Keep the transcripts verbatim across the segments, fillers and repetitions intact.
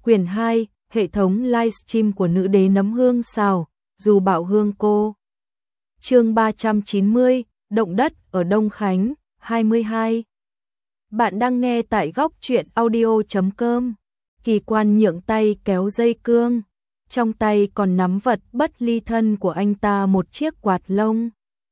Quyển hai, hệ thống livestream của nữ đế nấm hương xào, dù bảo hương cô. Chương ba trăm chín mươi, động đất ở Đông Khánh, hai mươi hai. Bạn đang nghe tại góc truyện audio chấm com. Kỳ Quan nhượng tay kéo dây cương, trong tay còn nắm vật bất ly thân của anh ta, một chiếc quạt lông.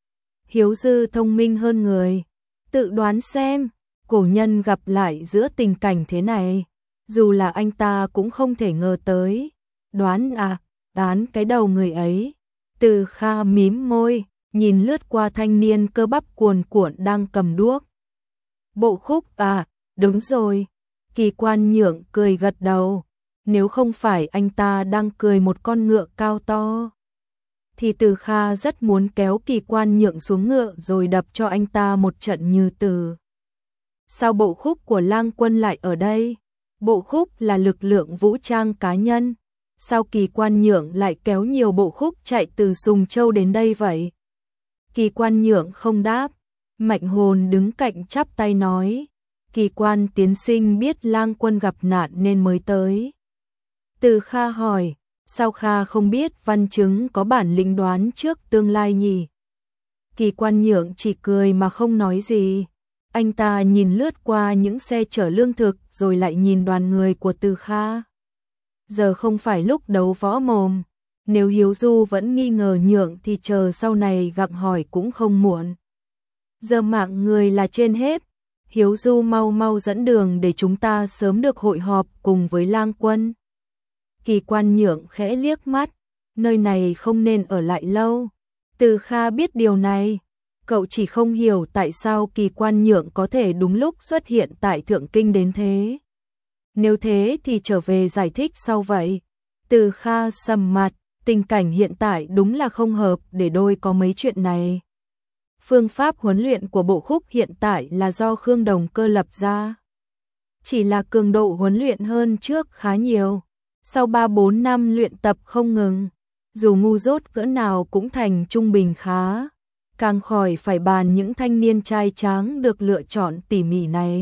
Hiếu Dư thông minh hơn người, tự đoán xem, cổ nhân gặp lại giữa tình cảnh thế này, dù là anh ta cũng không thể ngờ tới. Đoán à, đoán cái đầu người ấy. Từ Kha mím môi, nhìn lướt qua thanh niên cơ bắp cuồn cuộn đang cầm đuốc. Bộ Khúc à, đúng rồi. Kỳ Quan nhượng cười gật đầu, nếu không phải anh ta đang cười một con ngựa cao to, thì Từ Kha rất muốn kéo Kỳ Quan nhượng xuống ngựa rồi đập cho anh ta một trận như từ. Sao Bộ Khúc của Lang Quân lại ở đây? Bộ Khúc là lực lượng vũ trang cá nhân, sao Kỳ Quan nhượng lại kéo nhiều bộ khúc chạy từ Sùng Châu đến đây vậy? Kỳ Quan nhượng không đáp, Mạnh Hồn đứng cạnh chắp tay nói, Kỳ Quan tiến sinh biết Lang Quân gặp nạn nên mới tới. Từ Kha hỏi, sao Kha không biết văn chứng có bản lĩnh đoán trước tương lai nhỉ? Kỳ Quan nhượng chỉ cười mà không nói gì. Anh ta nhìn lướt qua những xe chở lương thực rồi lại nhìn đoàn người của Từ Kha. Giờ không phải lúc đấu võ mồm, nếu Hiếu Du vẫn nghi ngờ nhượng thì chờ sau này gặng hỏi cũng không muộn. Giờ mạng người là trên hết, Hiếu Du mau mau dẫn đường để chúng ta sớm được hội họp cùng với Lang Quân. Kỳ Quan nhượng khẽ liếc mắt, nơi này không nên ở lại lâu. Từ Kha biết điều này, cậu chỉ không hiểu tại sao Kỳ Quan nhượng có thể đúng lúc xuất hiện tại Thượng Kinh đến thế. Nếu thế thì trở về giải thích sau vậy. Từ Kha sầm mặt, tình cảnh hiện tại đúng là không hợp để đôi có mấy chuyện này. Phương pháp huấn luyện của Bộ Khúc hiện tại là do Khương Đồng Cơ lập ra. Chỉ là cường độ huấn luyện hơn trước khá nhiều. Sau ba bốn năm luyện tập không ngừng, dù ngu dốt cỡ nào cũng thành trung bình khá. Càng khỏi phải bàn những thanh niên trai tráng được lựa chọn tỉ mỉ này.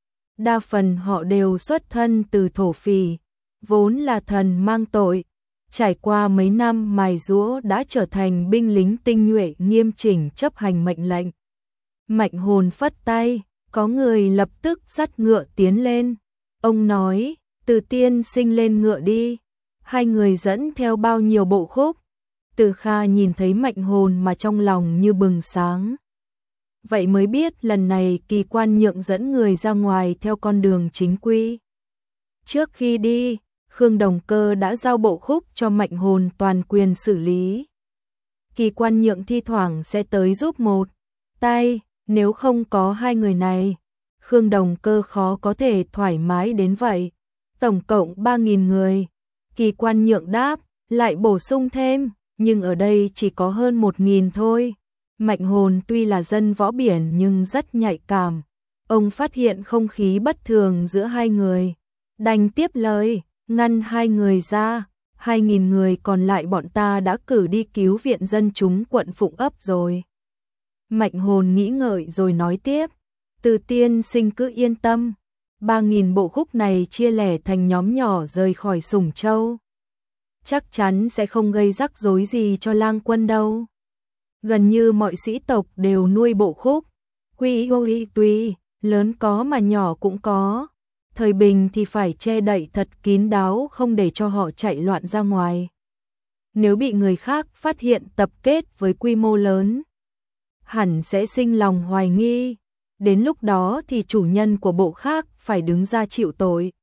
Đa phần họ đều xuất thân từ thổ phỉ, vốn là thần mang tội, trải qua mấy năm mài giũa đã trở thành binh lính tinh nhuệ nghiêm chỉnh chấp hành mệnh lệnh. Mạnh Hồn phất tay, có người lập tức dắt ngựa tiến lên. Ông nói, Từ tiên sinh lên ngựa đi. Hai người dẫn theo bao nhiêu bộ khúc. Từ Kha nhìn thấy Mạnh Hồn mà trong lòng như bừng sáng. Vậy mới biết lần này Kỳ Quan nhượng dẫn người ra ngoài theo con đường chính quy. Trước khi đi, Khương Đồng Cơ đã giao bộ khúc cho Mạnh Hồn toàn quyền xử lý. Kỳ Quan nhượng thi thoảng sẽ tới giúp một tay, nếu không có hai người này, Khương Đồng Cơ khó có thể thoải mái đến vậy. Tổng cộng ba nghìn người. Kỳ Quan nhượng đáp, lại bổ sung thêm, nhưng ở đây chỉ có hơn một nghìn thôi. Mạnh Hồn tuy là dân võ biển nhưng rất nhạy cảm. Ông phát hiện không khí bất thường giữa hai người, đành tiếp lời, ngăn hai người ra. Hai nghìn người còn lại bọn ta đã cử đi cứu viện dân chúng quận Phụng Ấp rồi. Mạnh Hồn nghĩ ngợi rồi nói tiếp, Từ tiên sinh cứ yên tâm. Ba nghìn bộ khúc này chia lẻ thành nhóm nhỏ rời khỏi Sùng Châu, chắc chắn sẽ không gây rắc rối gì cho Lang Quân đâu. Gần như mọi sĩ tộc đều nuôi bộ khúc. Quy y tuy lớn có mà nhỏ cũng có. Thời bình thì phải che đậy thật kín đáo, không để cho họ chạy loạn ra ngoài. Nếu bị người khác phát hiện tập kết với quy mô lớn, hẳn sẽ sinh lòng hoài nghi. Đến lúc đó thì chủ nhân của bộ khác phải đứng ra chịu tội.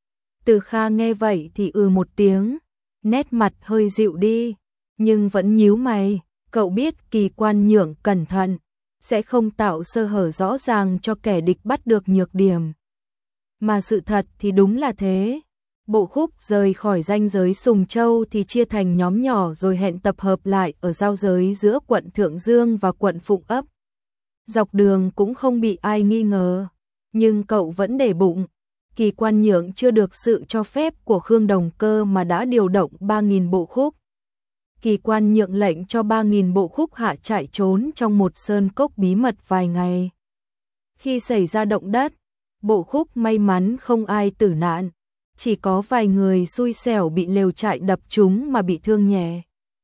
Từ Kha nghe vậy thì ừ một tiếng, nét mặt hơi dịu đi, nhưng vẫn nhíu mày. Cậu biết Kỳ Quan nhượng cẩn thận, sẽ không tạo sơ hở rõ ràng cho kẻ địch bắt được nhược điểm. Mà sự thật thì đúng là thế. Bộ khúc rời khỏi ranh giới Sùng Châu thì chia thành nhóm nhỏ rồi hẹn tập hợp lại ở giao giới giữa quận Thượng Dương và quận Phụng Ấp. Dọc đường cũng không bị ai nghi ngờ, nhưng cậu vẫn để bụng. Kỳ Quan nhượng chưa được sự cho phép của Khương Đồng Cơ mà đã điều động ba nghìn bộ khúc. Kỳ Quan nhượng lệnh cho ba nghìn bộ khúc hạ chạy trốn trong một sơn cốc bí mật vài ngày. Khi xảy ra động đất, bộ khúc may mắn không ai tử nạn, chỉ có vài người xui xẻo bị lều trại đập trúng mà bị thương nhẹ.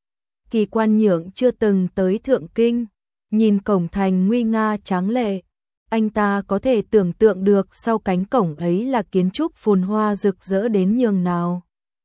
Kỳ Quan Nhượng chưa từng tới Thượng Kinh, nhìn cổng thành nguy nga tráng lệ, anh ta có thể tưởng tượng được sau cánh cổng ấy là kiến trúc phồn hoa rực rỡ đến nhường nào.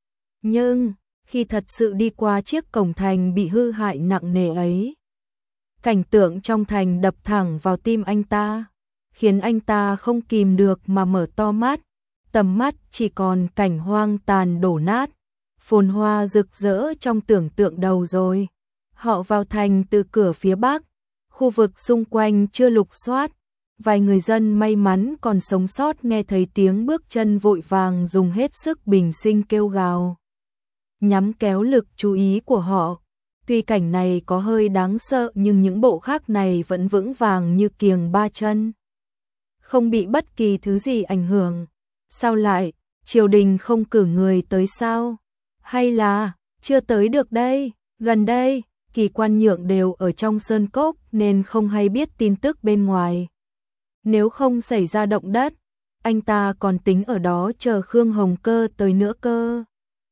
Nhưng, khi thật sự đi qua chiếc cổng thành bị hư hại nặng nề ấy, cảnh tượng trong thành đập thẳng vào tim anh ta, khiến anh ta không kìm được mà mở to mắt, tầm mắt chỉ còn cảnh hoang tàn đổ nát, phồn hoa rực rỡ trong tưởng tượng đầu rồi. Họ vào thành từ cửa phía bắc, khu vực xung quanh chưa lục soát, vài người dân may mắn còn sống sót nghe thấy tiếng bước chân vội vàng dùng hết sức bình sinh kêu gào, nhắm kéo lực chú ý của họ. Tuy cảnh này có hơi đáng sợ nhưng những bộ khác này vẫn vững vàng như kiềng ba chân, không bị bất kỳ thứ gì ảnh hưởng. Sao lại, triều đình không cử người tới sao? Hay là, chưa tới được đây, gần đây, Kỳ Quan Nhượng đều ở trong sơn cốc nên không hay biết tin tức bên ngoài. Nếu không xảy ra động đất, anh ta còn tính ở đó chờ Khương Hồng Cơ tới nữa cơ.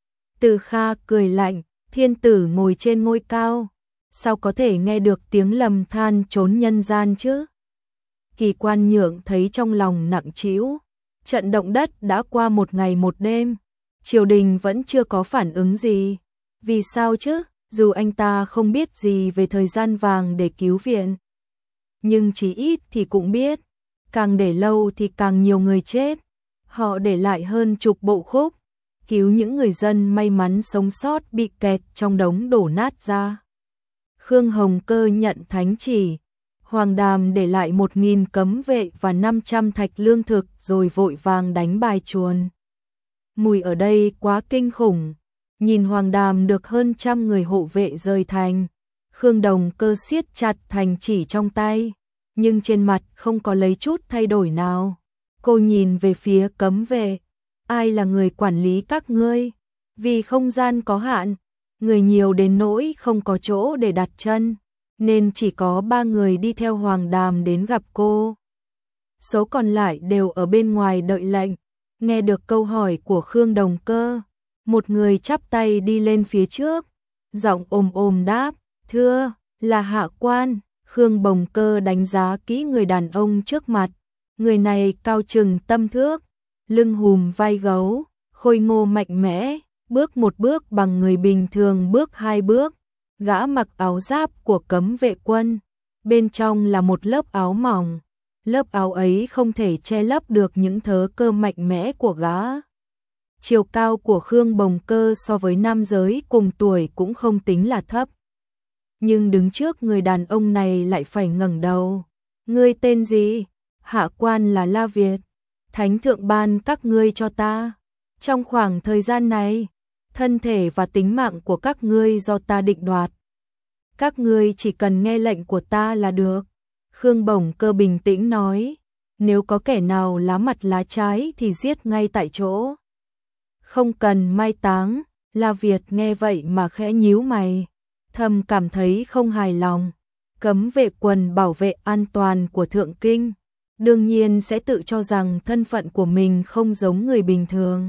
Từ Kha cười lạnh, thiên tử ngồi trên ngôi cao, sao có thể nghe được tiếng lầm than trốn nhân gian chứ? Kỳ Quan Nhượng thấy trong lòng nặng trĩu, trận động đất đã qua một ngày một đêm, triều đình vẫn chưa có phản ứng gì. Vì sao chứ? Dù anh ta không biết gì về thời gian vàng để cứu viện, nhưng chỉ ít thì cũng biết, càng để lâu thì càng nhiều người chết. Họ để lại hơn chục bộ khúc, cứu những người dân may mắn sống sót bị kẹt trong đống đổ nát ra. Khương Hồng Cơ nhận thánh chỉ, Hoàng Đàm để lại một nghìn cấm vệ và năm trăm thạch lương thực rồi vội vàng đánh bài chuồn. Mùi ở đây quá kinh khủng. Nhìn Hoàng Đàm được hơn trăm người hộ vệ rời thành, Khương Đồng Cơ siết chặt thành chỉ trong tay, nhưng trên mặt không có lấy chút thay đổi nào. Cô nhìn về phía cấm vệ, ai là người quản lý các ngươi? Vì không gian có hạn, người nhiều đến nỗi không có chỗ để đặt chân, nên chỉ có ba người đi theo Hoàng Đàm đến gặp cô. Số còn lại đều ở bên ngoài đợi lệnh. Nghe được câu hỏi của Khương Đồng Cơ, một người chắp tay đi lên phía trước, giọng ồm ồm đáp, thưa, là hạ quan. Khương Đồng Cơ đánh giá kỹ người đàn ông trước mặt, người này cao chừng tâm thước, lưng hùm vai gấu, khôi ngô mạnh mẽ, bước một bước bằng người bình thường bước hai bước. Gã mặc áo giáp của cấm vệ quân, bên trong là một lớp áo mỏng, lớp áo ấy không thể che lấp được những thớ cơ mạnh mẽ của gã. Chiều cao của Khương Bồng Cơ so với nam giới cùng tuổi cũng không tính là thấp. Nhưng đứng trước người đàn ông này lại phải ngẩng đầu. Ngươi tên gì? Hạ quan là La Việt. Thánh thượng ban các ngươi cho ta. Trong khoảng thời gian này, thân thể và tính mạng của các ngươi do ta định đoạt. Các ngươi chỉ cần nghe lệnh của ta là được. Khương Bồng Cơ bình tĩnh nói. Nếu có kẻ nào lá mặt lá trái thì giết ngay tại chỗ. Không cần mai táng. La Việt nghe vậy mà khẽ nhíu mày, thầm cảm thấy không hài lòng. Cấm vệ quân bảo vệ an toàn của Thượng Kinh, đương nhiên sẽ tự cho rằng thân phận của mình không giống người bình thường.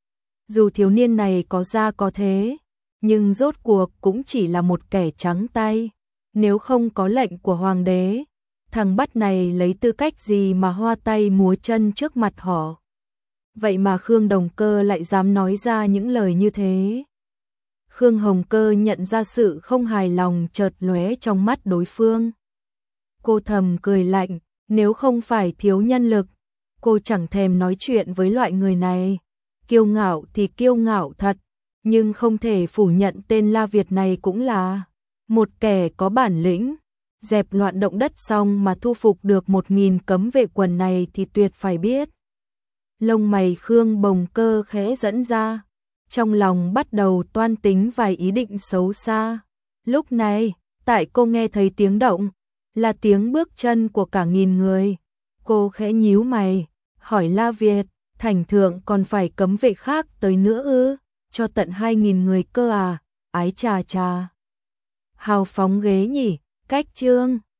Dù thiếu niên này có ra có thế, nhưng rốt cuộc cũng chỉ là một kẻ trắng tay. Nếu không có lệnh của hoàng đế, thằng bắt này lấy tư cách gì mà hoa tay múa chân trước mặt họ? Vậy mà Khương Đồng Cơ lại dám nói ra những lời như thế. Khương Hồng Cơ nhận ra sự không hài lòng chợt lóe trong mắt đối phương. Cô thầm cười lạnh, nếu không phải thiếu nhân lực, cô chẳng thèm nói chuyện với loại người này. Kiêu ngạo thì kiêu ngạo thật, nhưng không thể phủ nhận tên La Việt này cũng là một kẻ có bản lĩnh. Dẹp loạn động đất xong mà thu phục được một nghìn cấm vệ quân này thì tuyệt phải biết. Lông mày Khương Bồng Cơ khẽ dẫn ra, trong lòng bắt đầu toan tính vài ý định xấu xa. Lúc này, tại cô nghe thấy tiếng động, là tiếng bước chân của cả nghìn người. Cô khẽ nhíu mày, hỏi La Việt, thành thượng còn phải cấm vệ khác tới nữa ư? Cho tận hai nghìn người cơ à? Ái chà chà. Hào phóng ghế nhỉ, cách chương.